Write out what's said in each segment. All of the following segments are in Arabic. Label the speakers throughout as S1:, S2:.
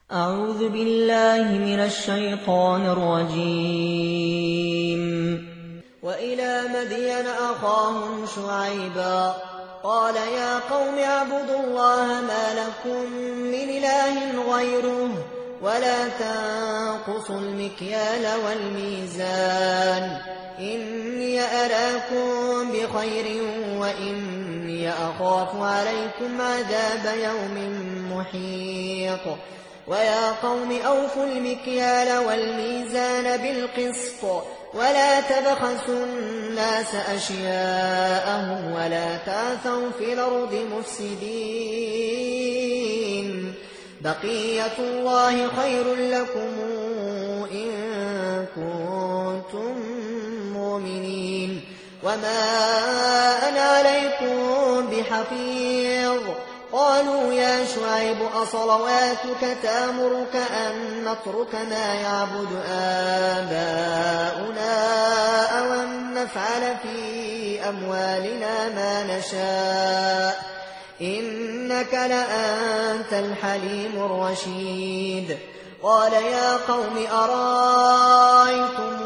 S1: أعوذ بالله من الشيطان الرجيم. وإلى مدين أخاهم شعيبا قال يا قوم اعبدوا الله ما لكم من إله غيره ولا تنقصوا المكيال والميزان إني أراكم بخير وإني أخاف عليكم عذاب يوم محيط. ويا قوم أوفوا المكيال والميزان بالقسط ولا تبخسوا الناس أشياءهم ولا تعثوا في الأرض مفسدين. بقية الله خير لكم إن كنتم مؤمنين وما أنا عليكم بحفيظ. قالوا يا شعيب أصلواتك تأمرك أن نترك ما يعبد آباؤنا أو أن نفعل في أموالنا ما نشاء إنك لأنت الحليم الرشيد. قال يا قوم أرأيتم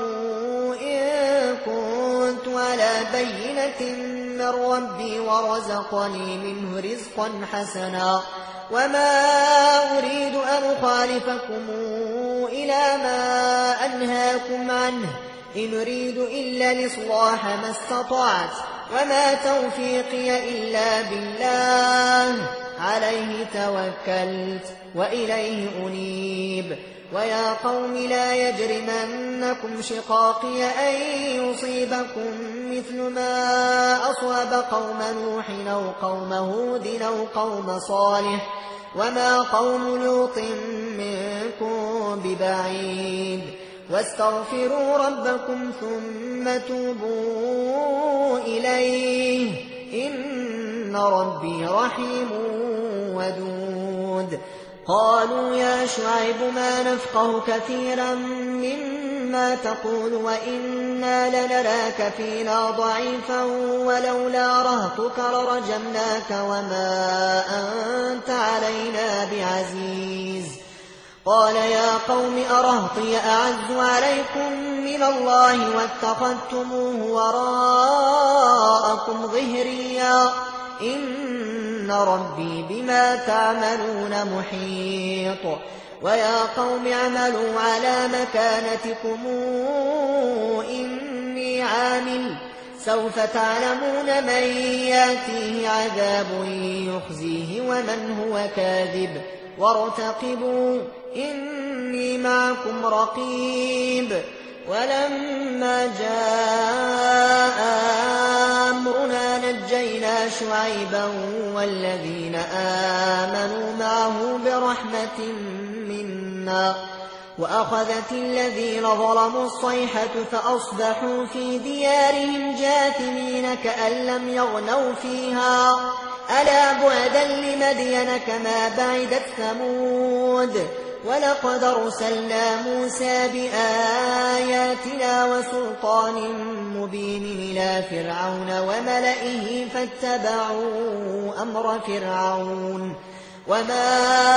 S1: إن كنت على بينة من ربي ورزقني منه رزقا حسنا وما أريد أن أخالفكم إلى ما أنهاكم عنه إن أريد إلا الإصلاح ما استطعت وما توفيقي إلا بالله عليه توكلت وإليه أنيب. ويا قوم لا يجرمنكم شقاقي أن يصيبكم مثل ما أصاب قوم نوح أو قوم هود أو قوم صالح وما قوم لوط منكم ببعيد. واستغفروا ربكم ثم توبوا إليه إن ربي رحيم ودود. قالوا يا شعيب ما نفقه كثيرا مما تقول وإنا لنراك فينا ضعيفا ولولا رهطك لرجمناك وما أنت علينا بعزيز. قال يا قوم أرهطي أعز عليكم من الله واتخذتموه وراءكم ظهريا إن ربي بما تعملون محيط. ويا قوم اعملوا على مكانتكم إني عامل سوف تعلمون من يأتيه عذاب يخزيه ومن هو كاذب وارتقبوا إني معكم رقيب. ولما جاء أمرنا نجينا شعيبا والذين آمنوا معه برحمة منا وأخذت الذين ظلموا الصيحة فأصبحوا في ديارهم جاثمين كأن لم يغنوا فيها ألا بعدا لمدين كما بعدت ثمود. ولقد أرسلنا موسى بآياتنا وسلطان مبين إلى فرعون وملئه فاتبعوا أمر فرعون وما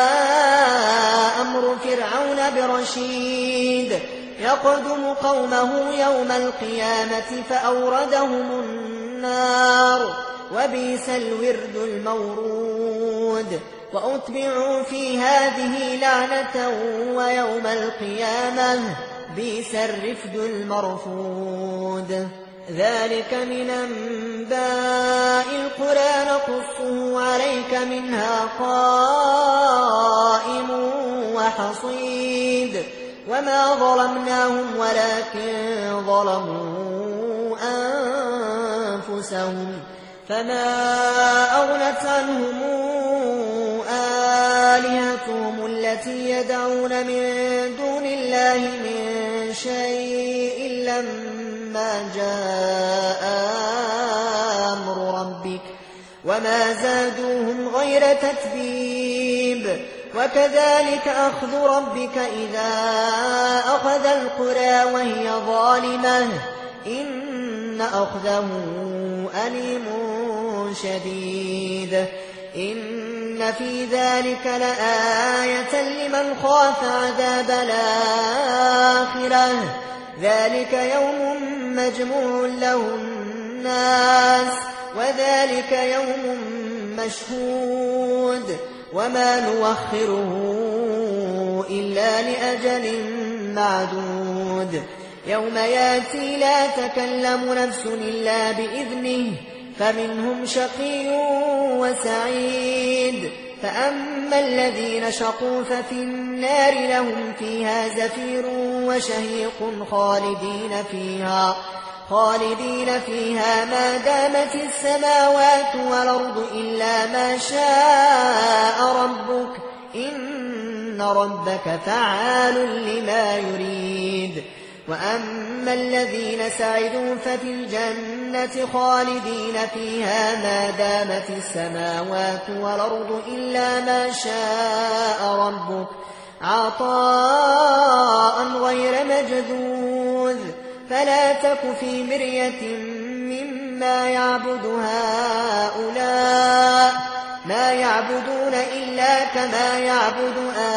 S1: أمر فرعون برشيد. يقدم قومه يوم القيامة فأوردهم النار وبئس الورد المورود. وأتبعوا في هذه لعنة ويوم القيامة بئس الرفد المرفود. ذلك من أنباء القرى نقصه عليك منها قائم وحصيد. وما ظلمناهم ولكن ظلموا أنفسهم فما أغنت عنهم آلهتهم التي يدعون من دون الله من شيء لما جاء أمر ربك وما زادوهم غير تتبيب. وكذلك أخذ ربك إذا أخذ القرى وهي ظالمة إن أخذه أليم شديد. إن إن في ذلك لآية لمن خاف عذاب الآخرة ذلك يوم مجموع له الناس وذلك يوم مشهود وما نوخره إلا لأجل معدود يوم ياتي لا تكلم نفس إلا بإذنه فمنهم شقي وسعيد فأما الذين شقوا ففي النار لهم فيها زفير وشهيق خالدين فيها ما دامت السماوات والأرض إلا ما شاء ربك إن ربك فعال لما يريد وأما الذين سعدوا ففي الجنة خالدين فيها ما دامت السماوات والأرض إلا ما شاء ربك عطاء غير مجذوذ فلا تك في مرية مما يعبد هؤلاء ما يعبدون إلا كما يعبد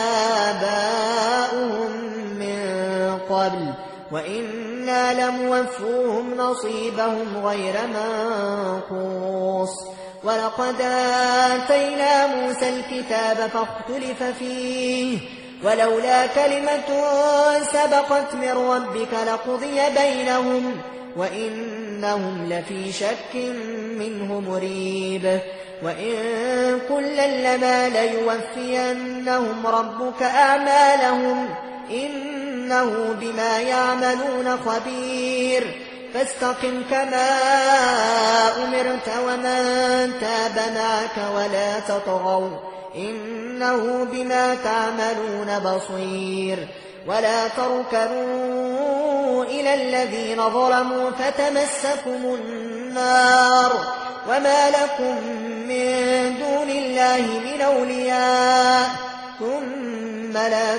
S1: آباؤهم من قبل وإنا لموفوهم نصيبهم غير منقوص ولقد آتينا موسى الكتاب فاختلف فيه ولولا كلمة سبقت من ربك لقضي بينهم وإنهم لفي شك منه مريب وإن كلا لما ليوفينهم ربك أعمالهم إنه بما يعملون خبير فاستقم كما أمرت ومن تاب معك ولا تطغوا إنه بما تعملون بصير ولا تركنوا إلى الذين ظلموا فتمسكم النار وما لكم من دون الله من أولياء ثم لا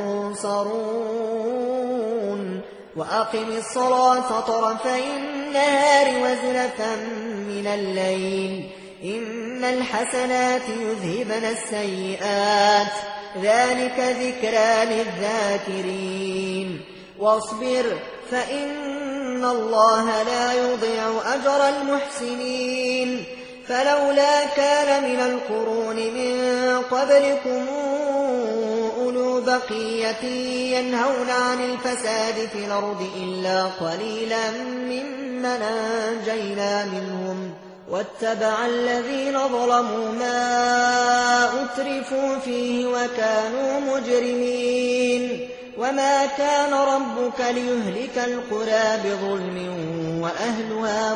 S1: تنصرون وأقم الصلاة طرفي النهار وزلفا من الليل إن الحسنات يذهبن السيئات ذلك ذكرى للذاكرين واصبر فإن الله لا يضيع أجر المحسنين فلولا كان من القرون من قبلكم أولو بقية ينهون عن الفساد في الأرض إلا قليلا ممن أنجينا منهم واتبع الذين ظلموا ما أترفوا فيه وكانوا مجرمين وما كان ربك ليهلك القرى بظلم وأهلها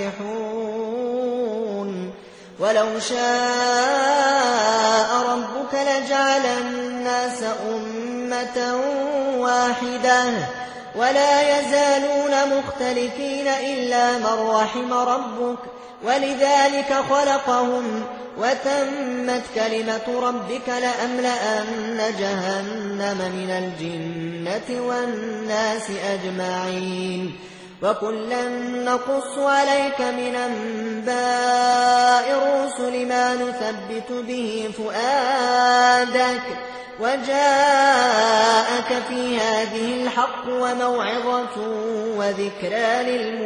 S1: مصلحون ولو شاء ربك لجعل الناس أمة واحدة ولا يزالون مختلفين إلا من رحم ربك ولذلك خلقهم وتمت كلمة ربك لأملأن جهنم من الجنة والناس أجمعين وكلا نقص عليك من أنباء الرسل ما نثبت به فؤادك وجاءك في هذه الحق وموعظة وذكرى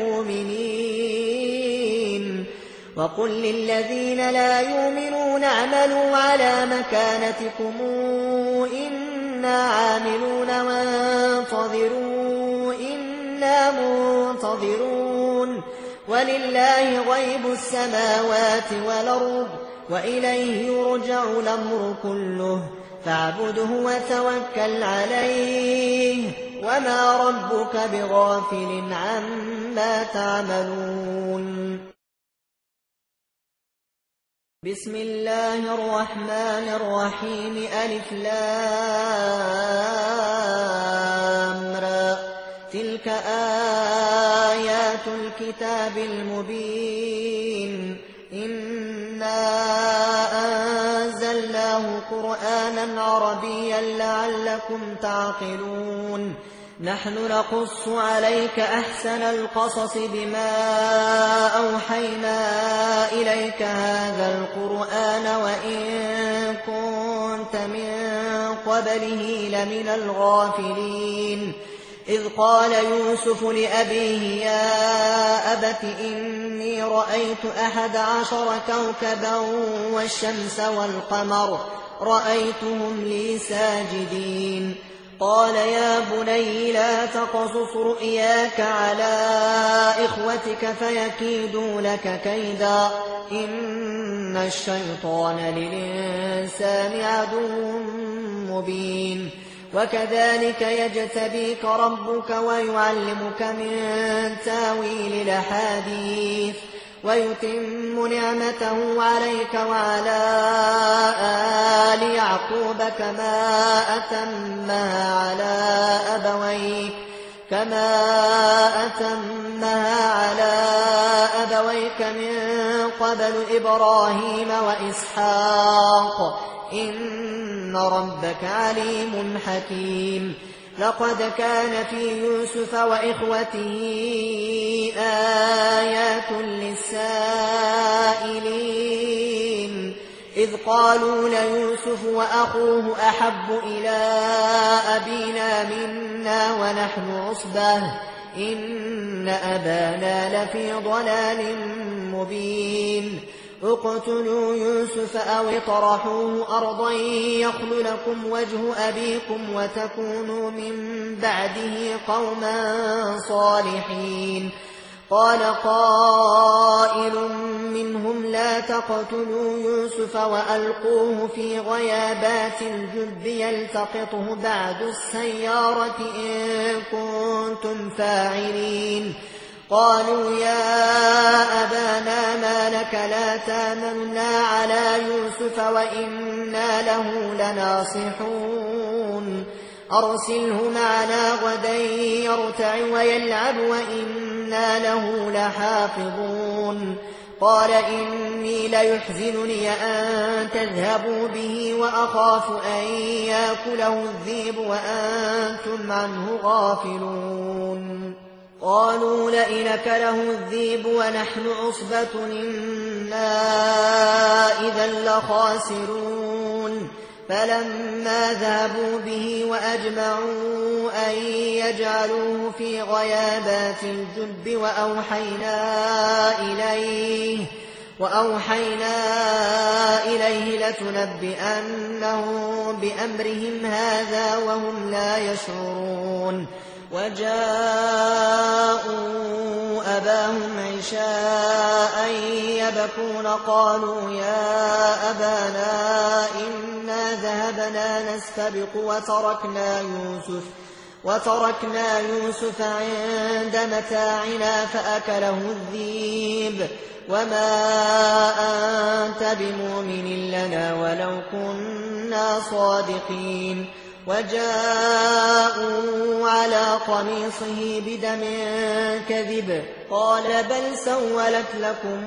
S1: للمؤمنين وقل للذين لا يؤمنون اعملوا على مكانتكم إنا عاملون وانتظروا إنا منتظرون ولله غيب السماوات والأرض وإليه يرجع الأمر كله فاعبده وتوكل عليه وما ربك بغافل عما تعملون بسم الله الرحمن الرحيم ألف لام را تلك آيات الكتاب المبين إنا أنزلناه قرآنا عربيا لعلكم تعقلون نحن نقص عليك أحسن القصص بما أوحينا إليك هذا القرآن وإن كنت من قبله لمن الغافلين إذ قال يوسف لأبيه يا أبت إني رأيت 11 كوكبا والشمس والقمر رأيتهم لي ساجدين قال يا بني لا تقصص رؤياك على إخوتك فيكيدوا لك كيدا إن الشيطان للإنسان عدو مبين وكذلك يجتبيك ربك ويعلمك من تاويل الأحاديث ويتم نعمته عليك وعلى آل يعقوب كما أتمها على أبويك من قبل إبراهيم وإسحاق إن ربك عليم حكيم لقد كان في يوسف وإخوته آيات للسائلين إذ قالوا ليوسف وأخوه أحب إلى أبينا منا ونحن عصبة إن أبانا لفي ضلال مبين اقتلوا يوسف أو اطرحوه أرضا يخل لكم وجه أبيكم وتكونوا من بعده قوما صالحين قال قائل منهم لا تقتلوا يوسف وألقوه في غيابات الجب يلتقطه بعد السيارة إن كنتم فاعلين قالوا يا أبانا ما لك لا تامنا على يوسف وإنا له لناصحون أرسله معنا غدا يرتع ويلعب وإنا له لحافظون قال إني ليحزنني أن تذهبوا به وأخاف أن يأكله الذئب وأنتم عنه غافلون قالوا لئن أكله الذئب ونحن عصبة إنا إذا لخاسرون فلما ذهبوا به وأجمعوا أن يجعلوه في غيابات الجب وأوحينا إليه لتنبئنهم بأمرهم هذا وهم لا يشعرون وجاءوا أباهم عشاء يبكون قالوا يا أبانا إنا ذهبنا نستبق وتركنا يوسف عند متاعنا فأكله الذئب وما أنت بمؤمن لنا ولو كنا صادقين وجاءوا على قميصه بدم كذب قال بل سولت لكم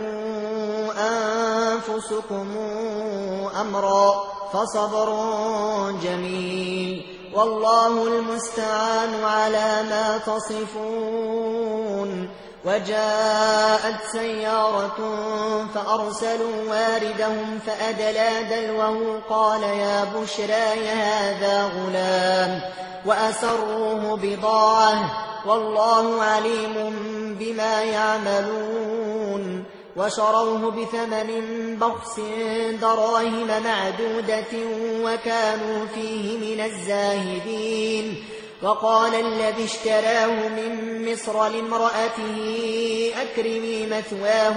S1: أنفسكم أمرا فصبر جميل والله المستعان على ما تصفون وجاءت سيارة فأرسلوا واردهم فأدلى دلوه قال يا بشرى هذا غلام وأسروه بضاعة والله عليم بما يعملون وشروه بثمن بخس دراهم معدودة وكانوا فيه من الزاهدين وقال الذي اشتراه من مصر لامرأته أكرمي مثواه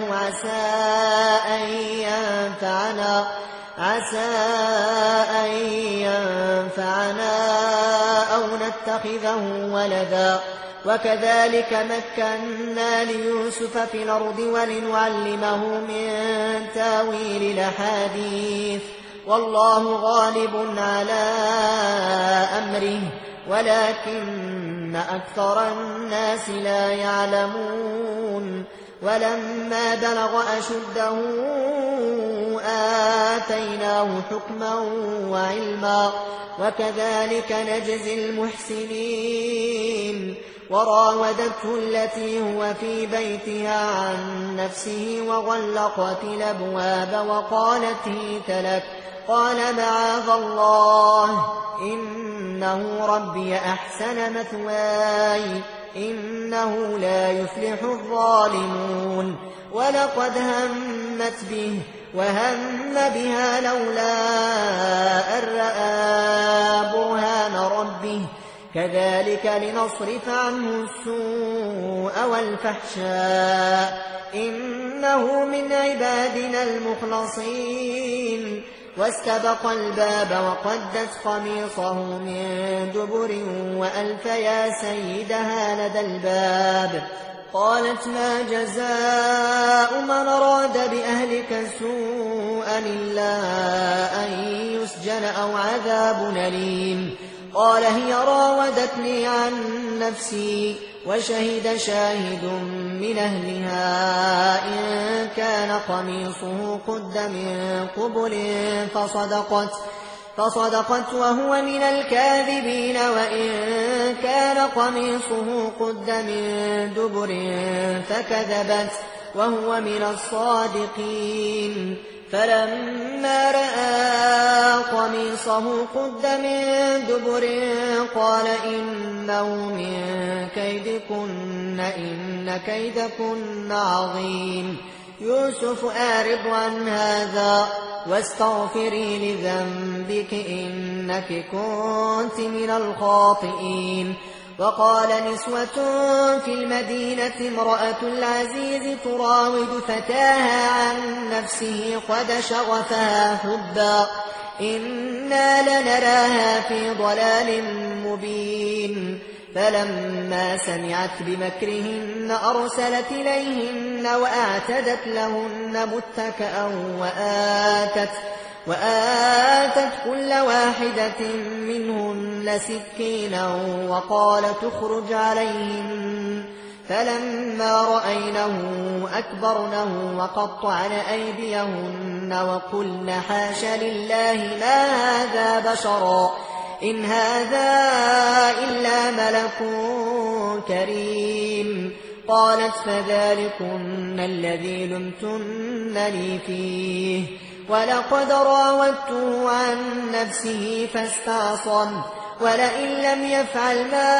S1: عسى أن ينفعنا أو نتخذه ولدا وكذلك مكنا ليوسف في الأرض ولنعلمه من تاويل الأحاديث والله غالب على أمره ولكن أكثر الناس لا يعلمون ولما بلغ أشده آتيناه حكما وعلما وكذلك نجزي المحسنين. وراودته التي هو في بيتها عن نفسه وغلقت الأبواب وقالت هيت لك قال معاذ الله إنه ربي أحسن مثواي إنه لا يفلح الظالمون. ولقد همت به وهم بها لولا أن رأى برهان ربه كذلك لنصرف عنه السوء والفحشاء إنه من عبادنا المخلصين. واستبق الباب وقدت قميصه من دبر وألف يا سيدها لدى الباب. قالت ما جزاء من أراد بأهلك سوءا إلا أن يسجن أو عذاب أليم. قال هي راودتني عن نفسي وشهد شاهد من أهلها إن كان قميصه قد من قبل فصدقت وهو من الكاذبين وإن كان قميصه قد من دبر فكذبت وهو من الصادقين. فلما رأى قميصه قد من دبر قال إنه من كيدكن إن كيدكن عظيم. يوسف أعرض عن هذا واستغفري لذنبك إنك كنت من الخاطئين. وقال نسوة في المدينة امرأة العزيز تراود فتاها عن نفسه قد شغفها حبا إنا لنراها في ضلال مبين. فلما سمعت بمكرهن أرسلت إليهن وأعتدت لهن متكأ وآتت كل واحدة منهن سكينا وقال تخرج عليهن. فلما رأينه أكبرنه وقطعن أيديهن وقلن حاش لله ما هذا بشرا إن هذا إلا ملك كريم. قالت فذلكن الذي لمتنني فيه ولقد راودته عن نفسه فاستعصم ولئن لم يفعل ما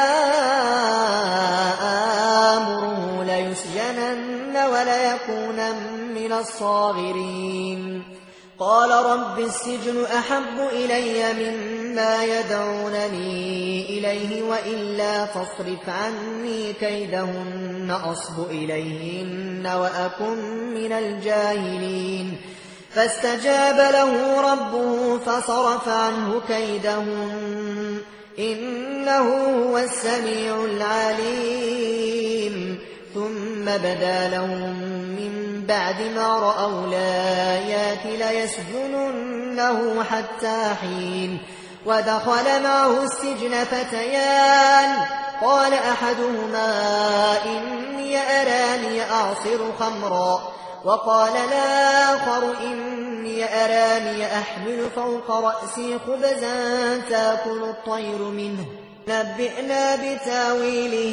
S1: آمره ليسجنن وليكونن من الصاغرين. قال رب السجن أحب إلي مما يدعونني إليه وإلا تصرف عني كيدهن أصب إليهن وأكن من الجاهلين. فاستجاب له ربه فصرف عنه كيدهن إنه هو السميع العليم. ثم بدا لهم من بعد ما رأوا الآيات ليسجننه حتى حين. ودخل معه السجن فتيان قال أحدهما إني أراني أعصر خمرا وقال الآخر إني أراني أحمل فوق رأسي خبزا تأكل الطير منه نبئنا بتاويله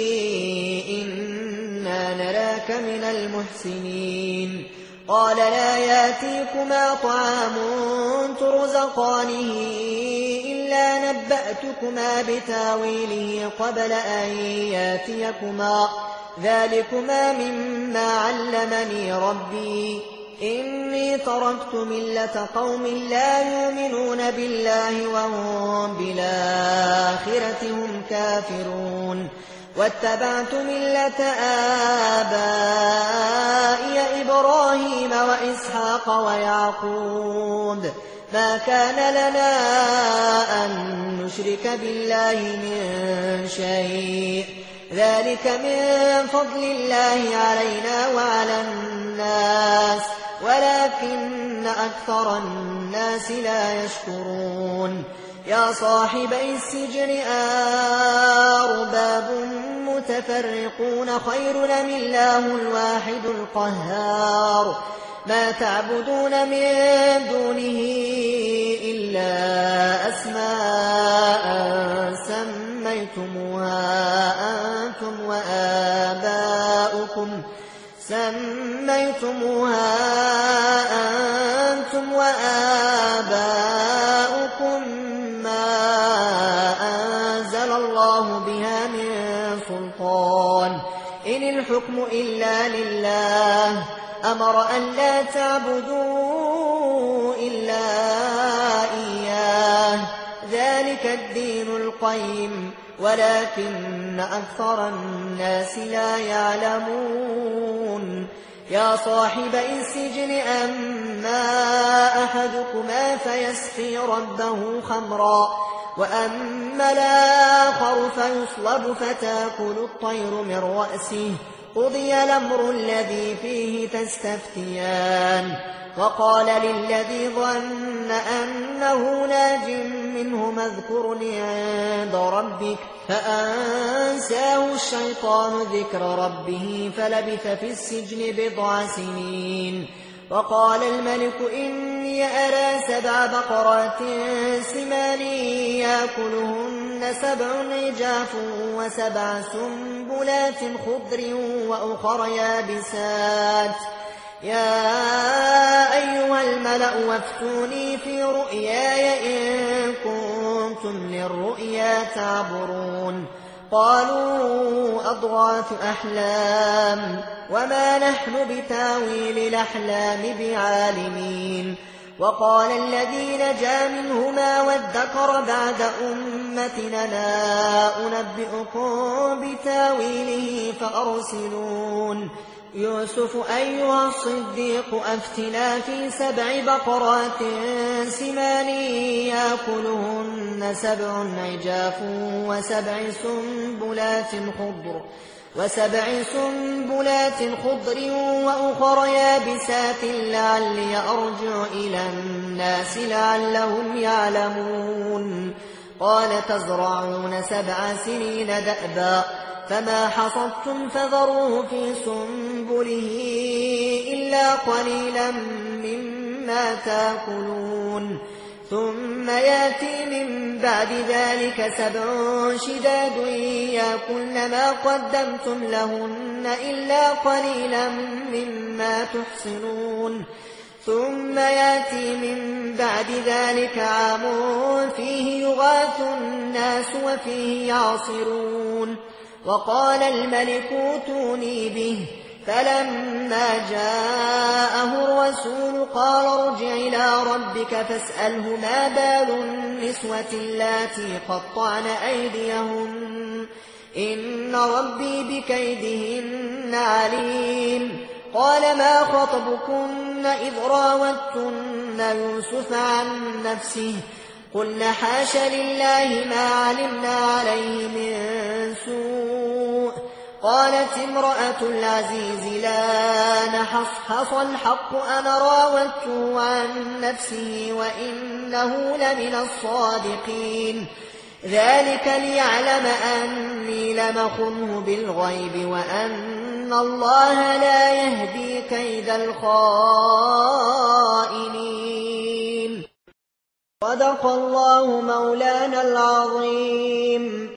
S1: إنا نراك من المحسنين. قال لا ياتيكما طعام ترزقانه إلا نبأتكما بتاويله قبل أن ياتيكما ذلكما مما علمني ربي إني تركت ملة قوم لا يؤمنون بالله وهم بالآخرة هم كافرون. واتبعت ملة آبائي إبراهيم وإسحاق ويعقوب ما كان لنا أن نشرك بالله من شيء ذلك من فضل الله علينا وعلى الناس ولكن أكثر الناس لا يشكرون. يا صاحبي السجن أرباب متفرقون خير أم الله الواحد القهار ما تعبدون من دونه إلا أسماء سميتموها أنتم وآباؤكم ما أنزل الله بها من سلطان إن الحكم إلا لله أمر أن لا تعبدوا إلا إياه ذلك الدين القيم ولكن أكثر الناس لا يعلمون يا صاحبي السجن أما أحدكما فيسقي ربه خمرا وأما الآخر فيصلب فتأكل الطير من رأسه قضي الأمر الذي فيه تستفتيان وقال للذي ظن أنه ناج منه اذكرني عند ربك فأنساه الشيطان ذكر ربه فلبث في السجن 7 سنين وقال الملك إني أرى 7 بقرات سمان يأكلهن 7 عجاف و7 سنبلات خضر وأخر يابسات يا أيها الملأ وافتوني في رؤياي إن كنتم للرؤيا تعبرون قالوا أضغاث أحلام وما نحن بتاويل الأحلام بعالمين وقال الذي نجا منهما وادكر بعد أمتنا لا أنبئكم بتاويله فأرسلون يوسف أيها الصديق أفتنا في 7 بقرات سمان يأكلهن 7 عجاف و7 سنبلات خضر وأخر يابسات لعلي أرجع إلى الناس لعلهم يعلمون قال تزرعون 7 سنين دأبا فما حصدتم فذروه في سنبله إلا قليلا مما تأكلون ثم يأتي من بعد ذلك 7 شداد يأكلن ما قدمتم لهن إلا قليلا مما تحصنون ثم يأتي من بعد ذلك عام فيه يغاث الناس وفيه يعصرون وقال الملك اوتوني به فلما جاءه الرسول قال ارجع إلى ربك فاسأله ما بال النسوة اللاتي قطعن أيديهن إن ربي بكيدهن عليم قال ما خطبكن إذ راوتن يوسف عن نفسه قلنا حاش لله ما علمنا عليه من سوء قالت امرأة العزيز لا نحصحص الحق أنا راودته عن نفسه وإنه لمن الصادقين ذلك ليعلم أني لم أخنه بالغيب وأن الله لا يهدي كيد الخائنين صدق الله مولانا العظيم.